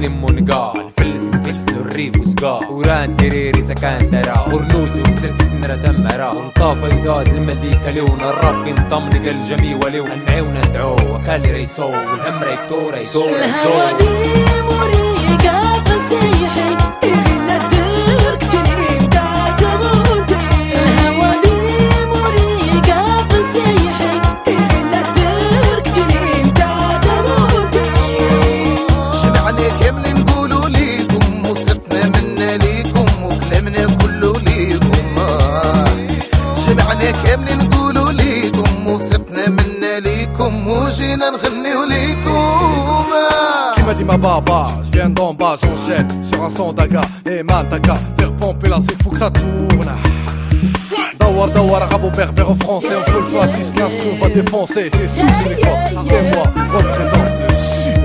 مونقا نفلس نفسلو الريف وسقا وران تريري سكان درا ورنوزي ومسرسي سنرة تمرا ونطاف ايضاد المليكة ليونا الرب ينطم لقى الجميع وليو نعيونا ندعو وكالي ريسو والهم ريكتو ريدو الهوا دي مريقة فسيحي إغنى تركتني مداد موتي الهوا دي مريقة فسيحي إغنى تركتني مداد موتي شبعني كامل نقولوا ليكم وصفنا منا ليكم وكلامنا كله ليكم شبعني كامل نقولوا ليكم وصفنا منا ليكم وجينا نغنيو ليكم. Qui m'a dit ma baba, je viens d'en bas, j'enchaîne sur un son d'aga et mataka, faire pomper la zig, faut que ça tourne. Dawar Dawar, Rabo Berbère en français, on fait le fasciste, l'instru va défoncer, c'est sous les codes, et moi représente le sud.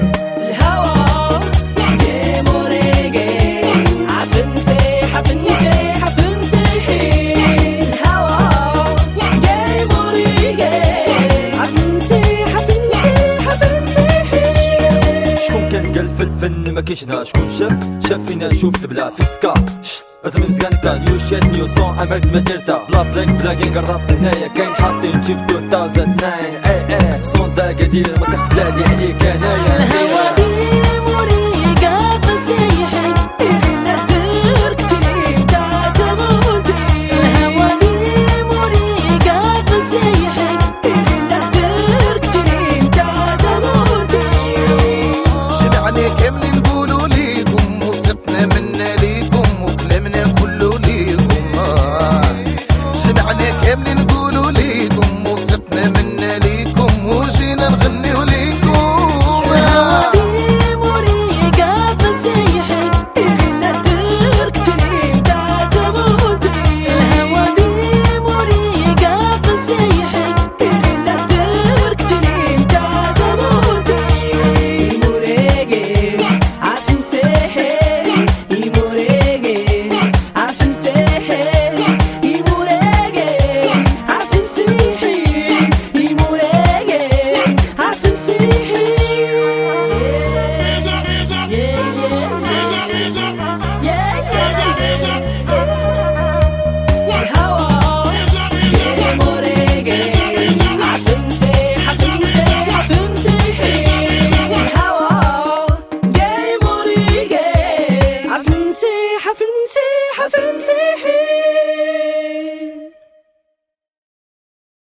قال في الفن ما كيشنا شكون شاف فينا شوف البلا في سكا رزمي مزيان كان نيو شيت نيو سون عملت مسيرتا بلا بلانك بلاكين قرب هنايا كاين حاطين جيب 2009 اي سون دا قدير مسخت بلادي عليك انايا